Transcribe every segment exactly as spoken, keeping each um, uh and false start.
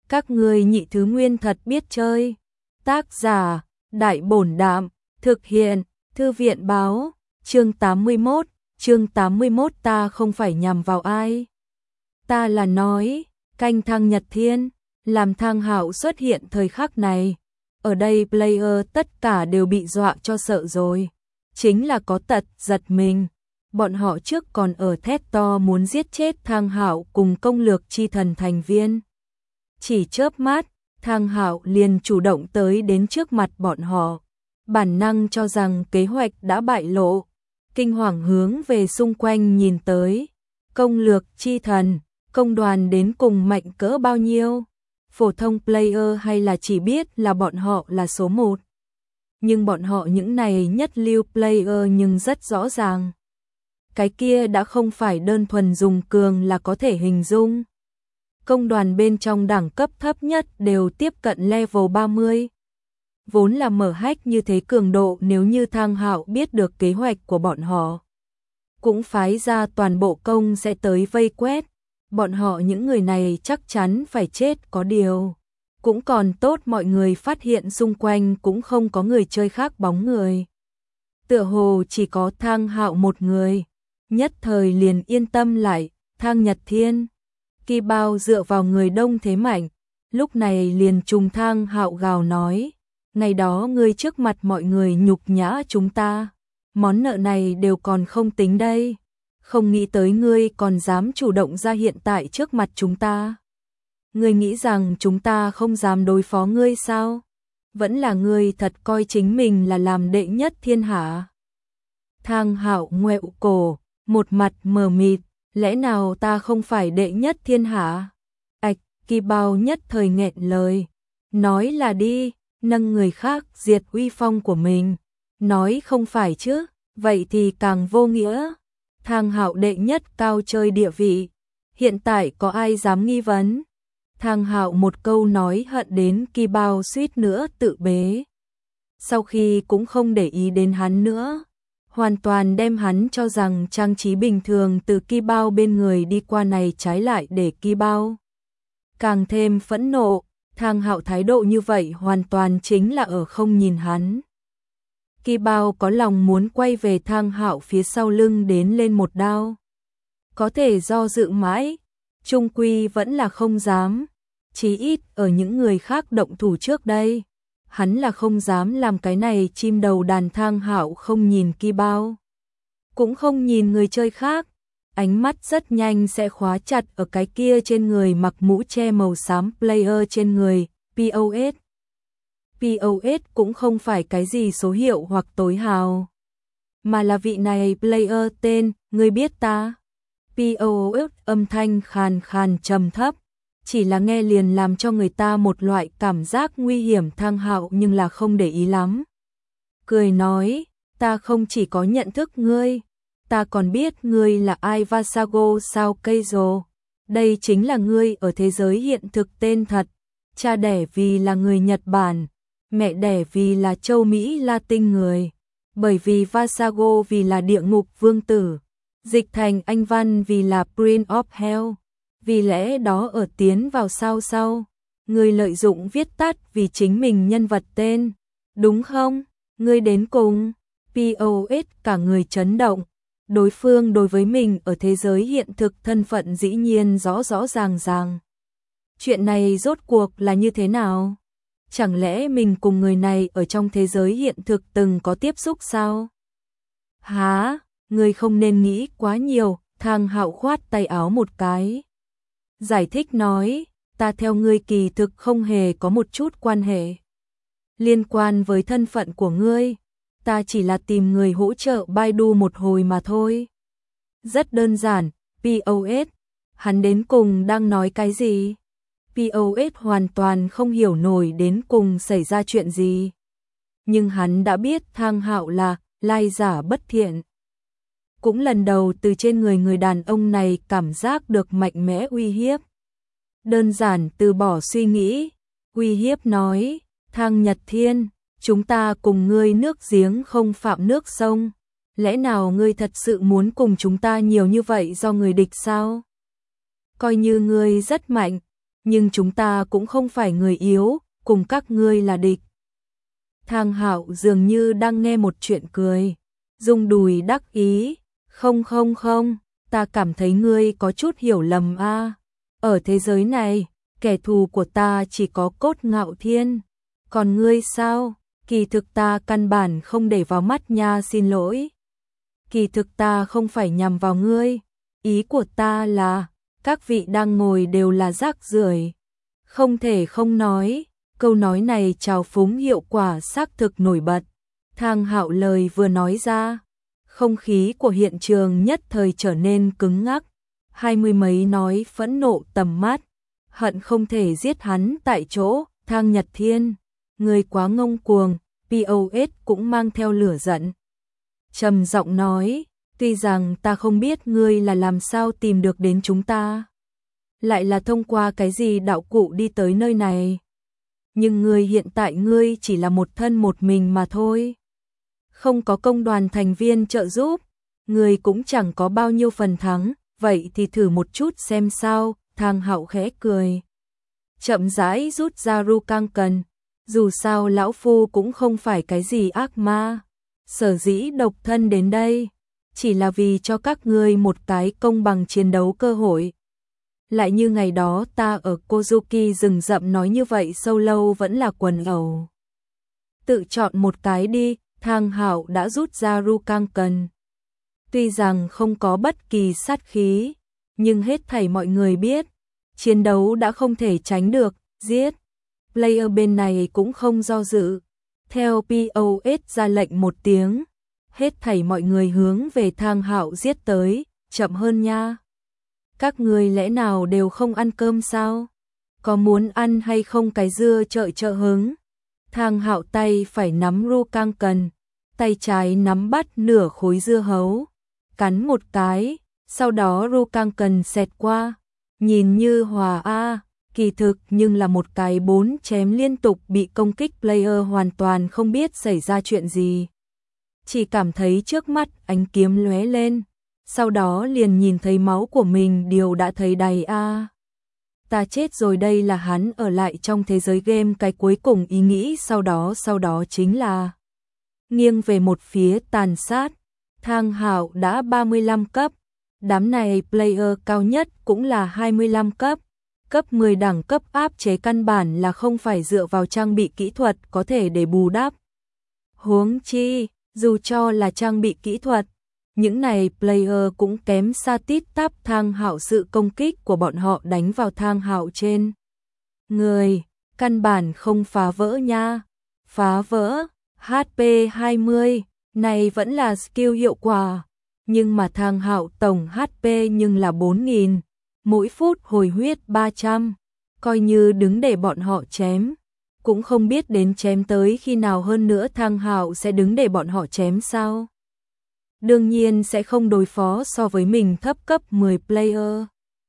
Các ngươi nhị thứ nguyên thật biết chơi. Tác giả, Đại Bổn Đạm, thực hiện, Thư viện Báo, chương tám mươi mốt, chương tám mươi mốt ta không phải nhằm vào ai. Ta là nói, canh Thang Nhật Thiên, làm Thang Hạo xuất hiện thời khắc này. Ở đây player tất cả đều bị dọa cho sợ rồi. Chính là có tật giật mình. Bọn họ trước còn ở thét to muốn giết chết Thang Hạo cùng công lược chi thần thành viên. Chỉ chớp mắt, Thang Hạo liền chủ động tới đến trước mặt bọn họ. Bản năng cho rằng kế hoạch đã bại lộ. Kinh hoàng hướng về xung quanh nhìn tới. Công lược chi thần, công đoàn đến cùng mạnh cỡ bao nhiêu? Phổ thông player hay là chỉ biết là bọn họ là số một? Nhưng bọn họ những này nhất lưu player nhưng rất rõ ràng. Cái kia đã không phải đơn thuần dùng cường là có thể hình dung. Công đoàn bên trong đẳng cấp thấp nhất đều tiếp cận level ba mươi. Vốn là mở hack như thế cường độ, nếu như Thang Hạo biết được kế hoạch của bọn họ, cũng phái ra toàn bộ công sẽ tới vây quét. Bọn họ những người này chắc chắn phải chết, có điều cũng còn tốt mọi người phát hiện xung quanh cũng không có người chơi khác bóng người. Tựa hồ chỉ có Thang Hạo một người, nhất thời liền yên tâm lại. Thang Nhật Thiên, Kỳ Bao dựa vào người đông thế mạnh, lúc này liền trùng Thang Hạo gào nói, ngày đó ngươi trước mặt mọi người nhục nhã chúng ta, món nợ này đều còn không tính đây. Không nghĩ tới ngươi còn dám chủ động ra hiện tại trước mặt chúng ta. Ngươi nghĩ rằng chúng ta không dám đối phó ngươi sao? Vẫn là ngươi thật coi chính mình là làm đệ nhất thiên hạ. Thang Hạo ngoẹo cổ, một mặt mờ mịt, lẽ nào ta không phải đệ nhất thiên hạ? Ạch, Kỳ Bao nhất thời nghẹn lời, nói là đi, nâng người khác diệt uy phong của mình. Nói không phải chứ, vậy thì càng vô nghĩa. Thang Hạo đệ nhất cao chơi địa vị, hiện tại có ai dám nghi vấn? Thang Hạo một câu nói hận đến Kỳ Bao suýt nữa tự bế. Sau khi cũng không để ý đến hắn nữa, hoàn toàn đem hắn cho rằng trang trí bình thường từ Kỳ Bao bên người đi qua này, trái lại để Kỳ Bao càng thêm phẫn nộ. Thang Hạo thái độ như vậy hoàn toàn chính là ở không nhìn hắn. Kỳ Bao có lòng muốn quay về Thang Hạo phía sau lưng đến lên một đao. Có thể do dự mãi, chung quy vẫn là không dám. Chí ít ở những người khác động thủ trước đây, hắn là không dám làm cái này chim đầu đàn. Thang Hạo không nhìn Kỳ Bao, cũng không nhìn người chơi khác, ánh mắt rất nhanh sẽ khóa chặt ở cái kia trên người mặc mũ che màu xám player trên người, pê ô ét. pê ô ét cũng không phải cái gì số hiệu hoặc tối hào, mà là vị này player tên, ngươi biết ta? pê ô ét âm thanh khàn khàn trầm thấp, chỉ là nghe liền làm cho người ta một loại cảm giác nguy hiểm. Thang Hạo nhưng là không để ý lắm, cười nói, ta không chỉ có nhận thức ngươi, ta còn biết ngươi là ai. Vasago sao Keizo, đây chính là ngươi ở thế giới hiện thực tên thật, cha đẻ vì là người Nhật Bản, mẹ đẻ vì là châu Mỹ Latin người, bởi vì Vasago vì là địa ngục vương tử, dịch thành Anh văn vì là Prince of Hell, vì lẽ đó ở tiến vào sao sau, ngươi lợi dụng viết tắt vì chính mình nhân vật tên, đúng không? Ngươi đến cùng, pê ô ét cả người chấn động, đối phương đối với mình ở thế giới hiện thực thân phận dĩ nhiên rõ rõ ràng ràng. Chuyện này rốt cuộc là như thế nào? Chẳng lẽ mình cùng người này ở trong thế giới hiện thực từng có tiếp xúc sao? Hả, ngươi không nên nghĩ quá nhiều. Thang Hạo khoát tay áo một cái, giải thích nói, ta theo ngươi kỳ thực không hề có một chút quan hệ liên quan với thân phận của ngươi, ta chỉ là tìm người hỗ trợ Baidu một hồi mà thôi. Rất đơn giản. pê ô ét, hắn đến cùng đang nói cái gì? pê ô ét hoàn toàn không hiểu nổi đến cùng xảy ra chuyện gì. Nhưng hắn đã biết Thang Hạo là lai giả bất thiện. Cũng lần đầu từ trên người người đàn ông này cảm giác được mạnh mẽ uy hiếp. Đơn giản từ bỏ suy nghĩ, uy hiếp nói, Thang Nhật Thiên, chúng ta cùng ngươi nước giếng không phạm nước sông, lẽ nào ngươi thật sự muốn cùng chúng ta nhiều như vậy do người địch sao? Coi như ngươi rất mạnh, nhưng chúng ta cũng không phải người yếu, cùng các ngươi là địch. Thang Hạo dường như đang nghe một chuyện cười, rung đùi đắc ý, không không không, ta cảm thấy ngươi có chút hiểu lầm a. Ở thế giới này, kẻ thù của ta chỉ có Cốt Ngạo Thiên, còn ngươi sao? Kỳ thực ta căn bản không để vào mắt nha, xin lỗi. Kỳ thực ta không phải nhằm vào ngươi, ý của ta là, các vị đang ngồi đều là rác rưởi. Không thể không nói, câu nói này trào phúng hiệu quả xác thực nổi bật. Thang Hạo lời vừa nói ra, không khí của hiện trường nhất thời trở nên cứng ngắc. Hai mươi mấy nói phẫn nộ tầm mắt, hận không thể giết hắn tại chỗ. Thang Nhật Thiên, người quá ngông cuồng. pê o ét cũng mang theo lửa giận, trầm giọng nói, tuy rằng ta không biết ngươi là làm sao tìm được đến chúng ta, lại là thông qua cái gì đạo cụ đi tới nơi này, nhưng ngươi hiện tại ngươi chỉ là một thân một mình mà thôi, không có công đoàn thành viên trợ giúp, ngươi cũng chẳng có bao nhiêu phần thắng, vậy thì thử một chút xem sao. Thang Hạo khẽ cười, chậm rãi rút ra Rakangan. Dù sao lão phu cũng không phải cái gì ác ma, sở dĩ độc thân đến đây, chỉ là vì cho các ngươi một cái công bằng chiến đấu cơ hội. Lại như ngày đó ta ở Kozuki rừng rậm nói như vậy, sâu lâu vẫn là quần ẩu. Tự chọn một cái đi. Thang Hạo đã rút ra Rakangan. Tuy rằng không có bất kỳ sát khí, nhưng hết thảy mọi người biết, chiến đấu đã không thể tránh được, giết. Player bên này cũng không do dự, theo pê o ét ra lệnh một tiếng, hết thảy mọi người hướng về Thang Hạo giết tới. Chậm hơn nha, các người lẽ nào đều không ăn cơm sao? Có muốn ăn hay không cái dưa trợ trợ hứng? Thang Hạo tay phải nắm Rakangan, tay trái nắm bắt nửa khối dưa hấu, cắn một cái, sau đó Rakangan xẹt qua, nhìn như hòa a, kỳ thực nhưng là một cái bốn chém liên tục bị công kích. Player hoàn toàn không biết xảy ra chuyện gì, chỉ cảm thấy trước mắt ánh kiếm lóe lên, sau đó liền nhìn thấy máu của mình đều đã thấy đầy a. Ta chết rồi. Đây là hắn ở lại trong thế giới game cái cuối cùng ý nghĩ sau đó sau đó chính là nghiêng về một phía tàn sát. Thang Hạo đã ba mươi lăm cấp, đám này player cao nhất cũng là hai mươi lăm cấp. Cấp mười đẳng cấp áp chế căn bản là không phải dựa vào trang bị kỹ thuật có thể để bù đắp. Huống chi, dù cho là trang bị kỹ thuật, những này player cũng kém xa tít tắp Thang Hạo. Sự công kích của bọn họ đánh vào Thang Hạo trên người, căn bản không phá vỡ nha. Phá vỡ, hát pê hai mươi, này vẫn là skill hiệu quả, nhưng mà Thang Hạo tổng hát pê nhưng là bốn nghìn. Mỗi phút hồi huyết ba trăm, coi như đứng để bọn họ chém, cũng không biết đến chém tới khi nào. Hơn nữa Thang Hạo sẽ đứng để bọn họ chém sao? Đương nhiên sẽ không đối phó so với mình thấp cấp mười player.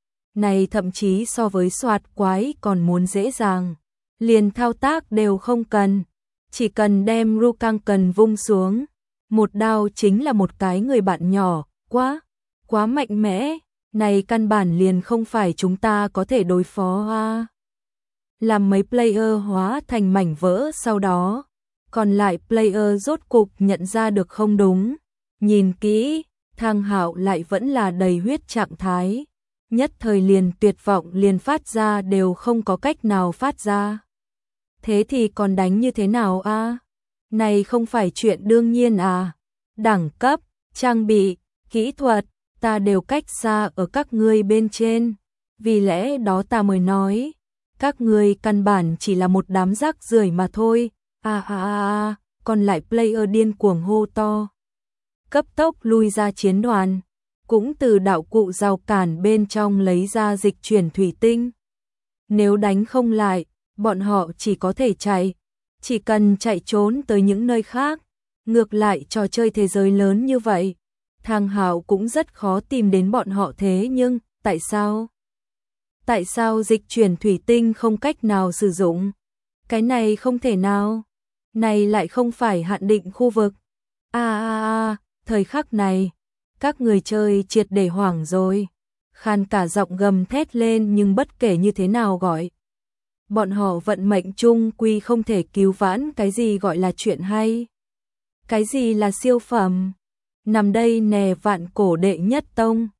Này thậm chí so với soạt quái còn muốn dễ dàng, liền thao tác đều không cần, chỉ cần đem Rakangan vung xuống, một đao chính là một cái người bạn nhỏ, quá, quá mạnh mẽ. Này căn bản liền không phải chúng ta có thể đối phó a. Làm mấy player hóa thành mảnh vỡ, sau đó còn lại player rốt cục nhận ra được không đúng, nhìn kỹ, Thang Hạo lại vẫn là đầy huyết trạng thái, nhất thời liền tuyệt vọng, liền phát ra đều không có cách nào phát ra. Thế thì còn đánh như thế nào a? Này không phải chuyện đương nhiên à? Đẳng cấp, trang bị, kỹ thuật, ta đều cách xa ở các ngươi bên trên, vì lẽ đó ta mới nói, các ngươi căn bản chỉ là một đám rác rưởi mà thôi. A a a, còn lại player điên cuồng hô to, cấp tốc lui ra chiến đoàn, cũng từ đạo cụ rào cản bên trong lấy ra dịch chuyển thủy tinh. Nếu đánh không lại, bọn họ chỉ có thể chạy, chỉ cần chạy trốn tới những nơi khác. Ngược lại trò chơi thế giới lớn như vậy, Thang Hạo cũng rất khó tìm đến bọn họ. Thế nhưng, tại sao? Tại sao dịch chuyển thủy tinh không cách nào sử dụng? Cái này không thể nào. Này lại không phải hạn định khu vực. A a a, thời khắc này, các người chơi triệt để hoảng rồi. khàn cả giọng gầm thét lên, nhưng bất kể như thế nào gọi. Bọn họ vận mệnh chung quy không thể cứu vãn cái gì gọi là chuyện hay. Cái gì là siêu phẩm? Nằm đây nè vạn cổ đệ nhất tông.